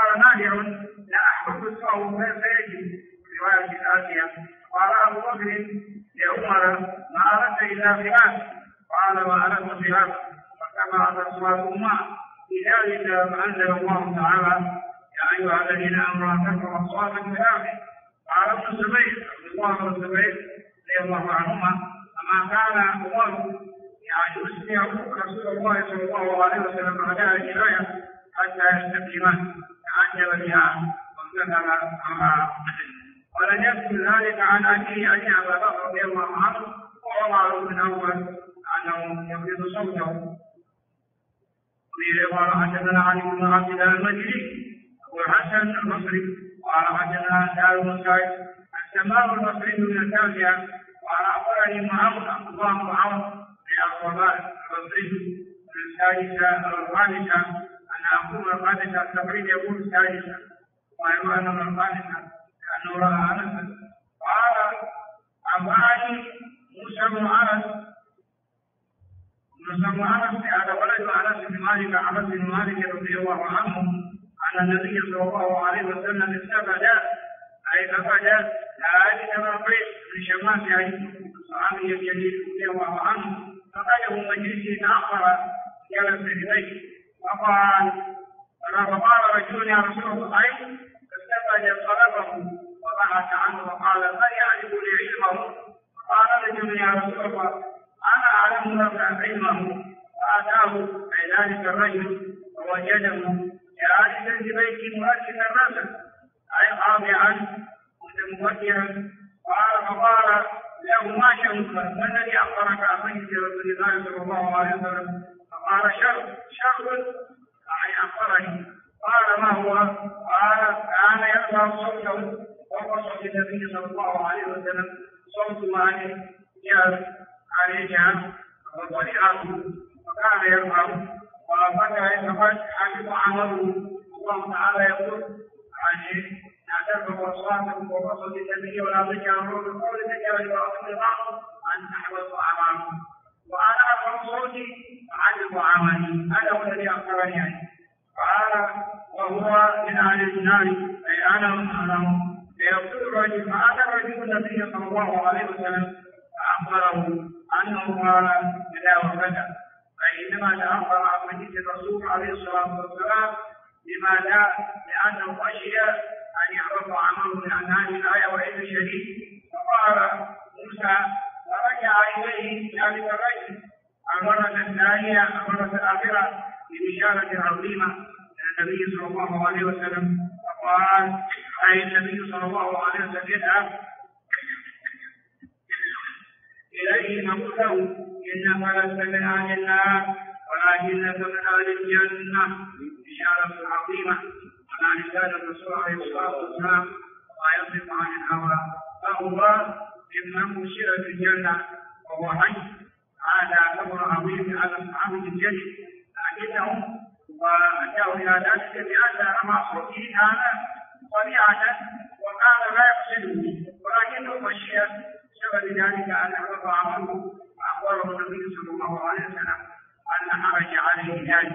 فقال نادع لا أحب الصوم فيجب رواية الآتية. قال أبو بكر لعمر ما أردت إلا خلاف، قال وأردت خلاف فكما أصواتهما بذلك فأنزل الله تعالى يا أيها الذين آمنوا لا ترفعوا أصواتكم بآخره. قال ابن الزبير عبد الله بن الزبير رضي الله عنهما فما كان عمر يسمع رسول الله صلى الله عليه وسلم أداء الآية حتى يستسلمه تعجب بها وامتثل أمرها. ولم يذكر ذلك عن أبيه أبي بكر رضي الله عنه وعمر بن أول أنه يفرض صوته. قال حدثنا علي بن عبد الله المجري أبو الحسن البصري قال حدثنا سالم بن سعيد السماء البصري من التاسعة قال أخبرني معاذ عبد الله بن عمرو بن الرباط البصري من السادسة أو الخامسة أن أخوه الخامسة التقريب يقول السادسة ويروى أنه الخامسة كأنه رأى أنس قال أباني موسى بن أنس هذا ولد أنس بن مالك عبد بن مالك رضي الله عنه أن النبي صلى الله عليه وسلم استفاد أي أفاد ذلك الرقيق من شماسه الصحابي الجليل رضي الله عنه فقاله مجلسه تأخر جلس إليه فقال رجل يا رسول الله فاستفاد طلبه وبحث عنه وقال من يعرف لي علمه؟ فقال رجل يا رسول الله أنا أعلم لك علمه. فأتاه أي ذلك الرجل فوجده جالسا في بيته مؤكدا راسا أي خاضعا متمكنا. فقال له ما شأنك؟ ما الذي أخبرك عن سيد رسول الله صلى الله عليه وسلم؟ فقال شر أي أخبرني. قال ما هو؟ قال كان يرفع صوته وهو صوت النبي صلى الله عليه وسلم صوت مالك عليه وطريقته فكان يرفع وفتح يتفج حفظ عمله. الله تعالى يقول لا ترفعوا أصواتكم ووصل النبي ولا تجهروا بالقول كجهر بعضكم لبعض أن تحبط أعمالكم. وأنا أرفع صوتي فأحبط أعمالي هذا هو الذي أخبرني عنه. قال وهو من أهل النار أي أنا أعلم. فيقول الرجل فأتى الرجل النبي صلى الله عليه وسلم فأخبره أنه قال كذا وكذا. فإنما تأخر عن مجيء الرسول عليه الصلاة والسلام لماذا؟ لأنه خشي أن يحبط عمله عن هذه الآية وعيد شديد. فقال موسى فرجع إليه ذلك الرجل المرة الثانية المرة الآخرة ببشارة عظيمة من النبي صلى الله عليه وسلم. فقال أي النبي صلى الله عليه وسلم يذهب إليه نقول له إنك لست من أهل النار ولكنك من أهل الجنة بشارة عظيمة. على لسان الرسول عليه الصلاة والسلام وما يصف عن الهوى فهو ممن بشر في الجنة وهو حي. هذا أمر عظيم على أصحاب الجنة لكنهم وأتوا إلى ذلك بأن رمى صوته هذا طبيعة وكان لا يقصده ولكنه خشي بسبب ذلك أن يحبط عمله. فأخبره النبي صلى الله عليه وسلم أن حرج عليه ذلك.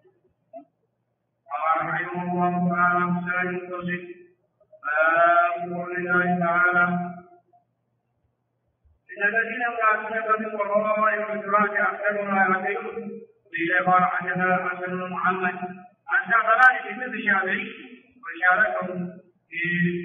قال رحمه الله تعالى مسائل القصد قول الله تعالى إن الذين يعتقدون بالقرآن والإدراك أكثرهم لا يعقلون. قيل قال حدثنا الحسن بن محمد عن شغلان في مثل الشافعي وشاركه في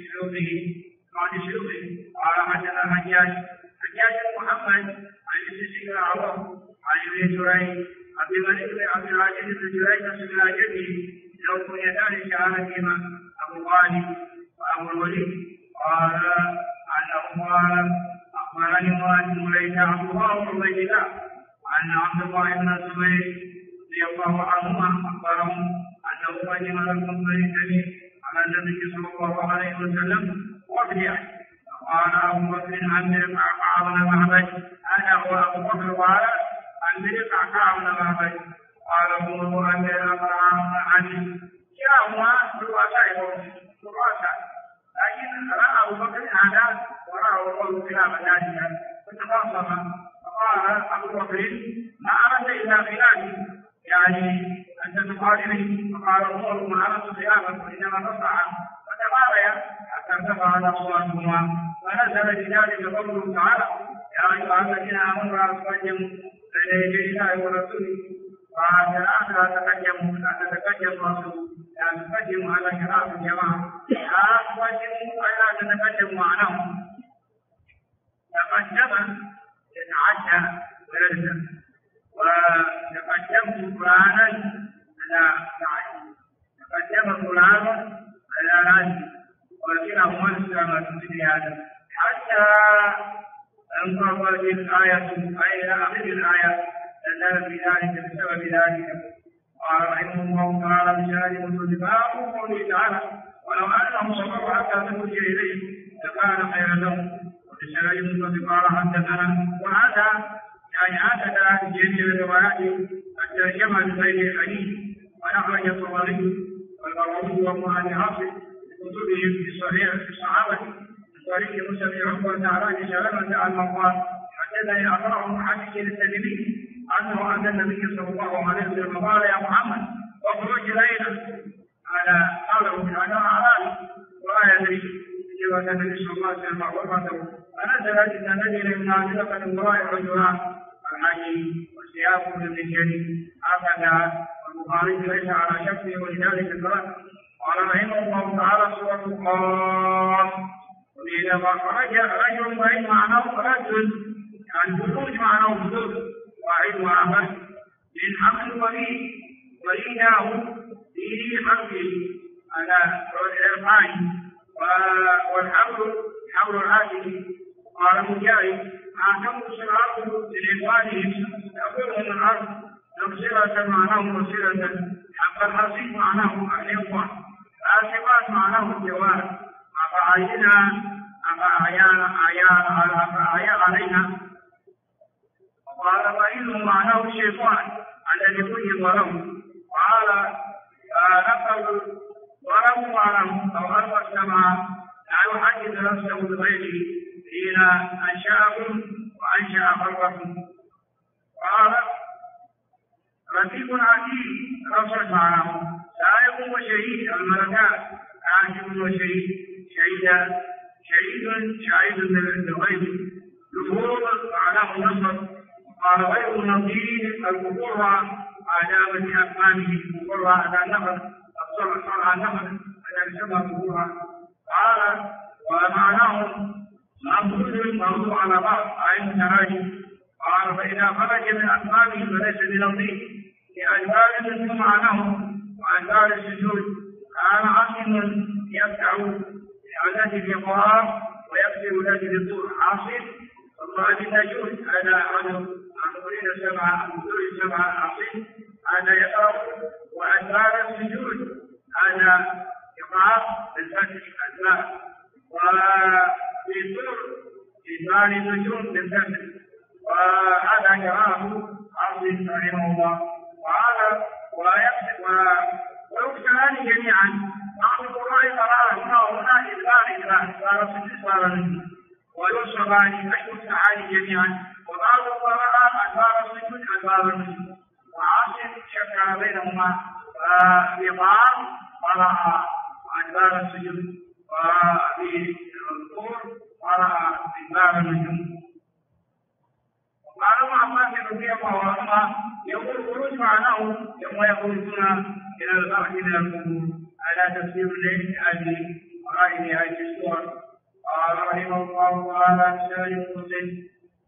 سلوكه قال حدثنا حجاج بن محمد عن ابن العوام عن ابن جريج عبد الملك بن عبد العزيز بن جريج سمع جده لو كنيتان شهادتهما أبو غالب وأبو الوليد قال أنه قال أخبرني مؤمن ليس عبد الله بن عبيد الله أن عبد الله بن الزبير رضي الله عنهما أخبرهم أنه قدم لكم بني على النبي صلى الله عليه وسلم وابدع. قال أبو بكر أنزل كعكع بن معبد أنا هو أبو بكر قال أنزل كعكع بن معبد قال هو أنزل أقرع بن علي كلاهما رؤساء لكن رأى أبو بكر هذا ورأى الله خلاف ذلك فتخاصم. فقال أبو بكر ما أردت إلا خلافي يعني أنت تقاتلني. فقال أمورهم على صياما وإنما تصنع فتباريا حتى ارتفعت أصواتهما فنزل بذلك قوله تعالى يا أيها الذين آمنوا لا تقدموا بين يدي الله ورسوله ولا تتقدموا رسول لا تقدموا على قراءة الجماعة لا تقدموا ولا تتقدموا معناهم تقدم يتعدى ويلزم وتقدمت فلانا على سعي تقدم فلان على ناجي وكلاهما السلامة في هذا حتى انقضت الآية أي آخر الآية نزل في ذلك بسبب ذلك. قال رحمه الله تعالى بشهادة الاتفاق قوله تعالى ولو أنهم صبروا حتى تخرج إليه لكان خيرا لهم وبشهادة الاتفاق حدثنا وهذا يعني هكذا في جميع الروايات الترجمة بغير الحديث ونخرج الطبري والبراوي وابن حفص كتبهم في صحيح في الصحابة من طريق موسى بن عقبة تعالى شغلة عن مقال حدثني أخبره محدث التلميذ أنه أتى النبي صلى الله عليه وسلم قال يا محمد اخرج ليلا على قوله من أنا أعلم ولا يدري إجابة النبي صلى الله عليه وسلم غرفته فنزلت إن نزل من نازلة المراء رجلان الحي وثيابه للرجال هكذا البخاري ليس على شكله ولذلك الكلام. قال رحمه الله تعالى سورة القاف وإذا خرج رجل وإن معناه رجل يعني خروج معناه بدر واحد وآخر من حمل وليناه في حمله على الإرفان والحمل حول العاجل. قال مجاهد أعتمد صراطه لإخوانهم يقولهم الأرض تبصرة معناه بصيرة حق الحصيد معناه الإخوة الآسفات معناه الجوار أفأعيا علينا. وقال فإنه معناه الشيطان الذي كتب له. قال نقل ضربوا معه أو ألقى السماء لا يحدث نفسه بغيره حين أنشأكم وأنشأ خلقكم. قال رفيق عتيد رفض معه سائق وشهيد الملكات عاجب وشهيد شهيد بالغيب ظهور معناه النصر. قال غير النظير الكفور آداب في أكمامه الكفور على النفر الصلح على النفر الذي سمى ظهورها. قال ومعناه معبود موضوع على بعض أي متراجم. قال فإذا خرج من أكمامه فليس بنظير لأجبار مثل معناه وأجبار السجود. كان عاصم يبدع لعدد الإقرار ويكسر ذات الطول عاصم والله بالنجود هذا عدد السبعة عاصم هذا يقرأ وأجبار السجود هذا إقرار بالفتح الأجبار وفي طول إجبار النجود بالفتح وهذا قراءه عاصم رحمه الله. وهذا ويكسران جميعا بعض القراء قراءة هنا إدبار صار وينصبان أشهر السعادة جميعا وبعض القراء أدبار السجود أدبار النجم. وعاصم شكل بينهما بقام قرأ أدبار السجود وفي الطور قرأ أدبار النجم. وقال ابن عباس رضي الله عنهما يقول خروج معناه يوم يخرجون إلى البحر من القبور على تفسير الليل هذه ورائه هذه السور. قال رحمه الله تعالى بشهادة مسلم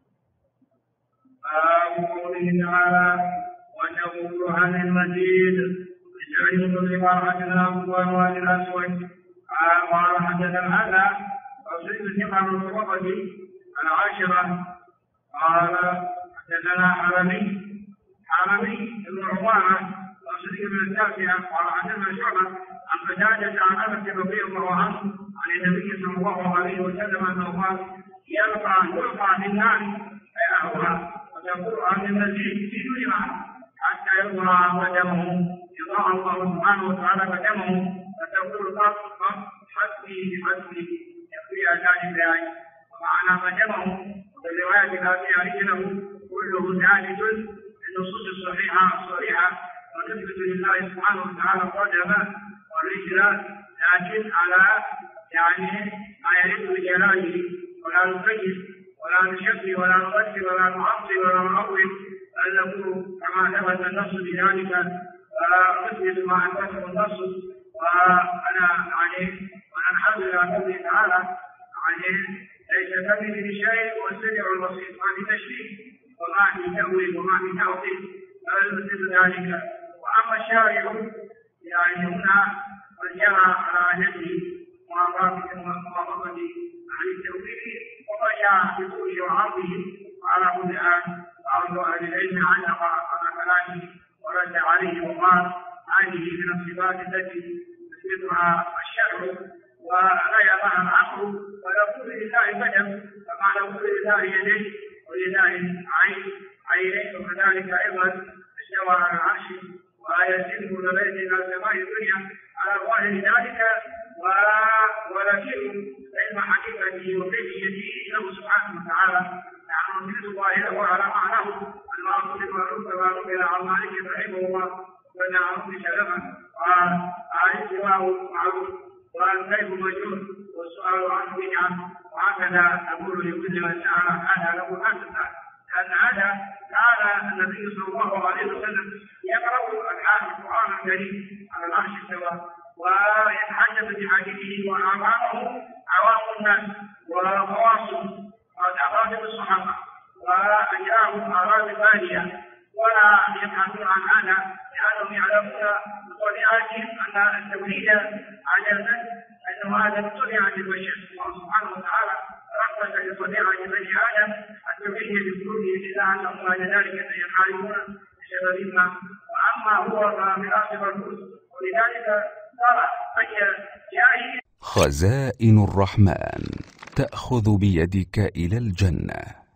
باب قوله تعالى وتقول عن المزيد بشهادة مسلم حدثنا أبو وائل الأسود قال حدثنا هذا رسول ثقة الرقبة العاشرة قال حدثنا حرمي بن عمارة وصديق بن التاسعة قال حدثنا شعبة عن قتادة عن أنس رضي الله عنه عن النبي صلى الله عليه وسلم أنه قال يلقى في النار فيأهوها وتقول عن المزيد في دون معنى حتى يظهر قدمه يضاع الله سبحانه وتعالى قدمه فتقول قط حسبي يكفي ذلك الآية ومعنى قدمه وفي الرواية التي رجله كله ثابت النصوص الصحيحة ونثبت لله سبحانه وتعالى قدمه لكن على يعني ما يليق بجلاله، ولا نكيف ولا نشبه ولا نغفر ولا نعطل ولا نعول، بل نقول كما ثبت النص بذلك ونثبت ما أثبته النص. وأنا عليه وننحل إلى قوله تعالى عليه ليس كمثله شيء والسميع البصير، ما في تشبيه وما في تأويل وما في تعطيل، بل مثل ذلك. وأما الشارع يعني هنا قد جرى على يده موافقة عن التأويل وضيع بطوله وعرضه. وعلى كل حال بعض أهل العلم علق على كلامه ورد عليه وقال هذه من الصفات التي يثبتها الشرع ولا يراها العقل، ويقول لله بدن كما نقول لله يديه ولله عينين، وكذلك أيضا استوى على العرش ويسير كل بيت إلى سماء الدنيا على ظاهر ذلك، ولكن علم حقيقته وكيفيته له سبحانه وتعالى نحن نريد ظاهره على معناه المعروف بالمعروف كما نقل عن مالك رحمه الله ونعرف بسلامه والاستواء معروف والكيف مجهول والسؤال عنه بدعه. وهكذا نقول لكل من سأل هذا له أن تسأل، لأن هذا كان النبي صلى الله عليه وسلم يقرأ القرآن الكريم على العرش استوى ويتحدث بحديثه وأمامه عوام الناس وخواص وأفراد الصحابة وأجراهم أراضي بالية ولا يبحثون عن هذا، لأنهم يعلمون بطبيعتهم أن التوحيد عجزا أنه هذا بطبيعة البشر. الله سبحانه وتعالى رحمة لطبيعة بني آدم التوحيد بكله إلا أنهم بعد ذلك سيخالفون بسبب ما، وأما هو فميراث الرسول. ولذلك ترى أي جاهل. خزائن الرحمن تأخذ بيدك إلى الجنة.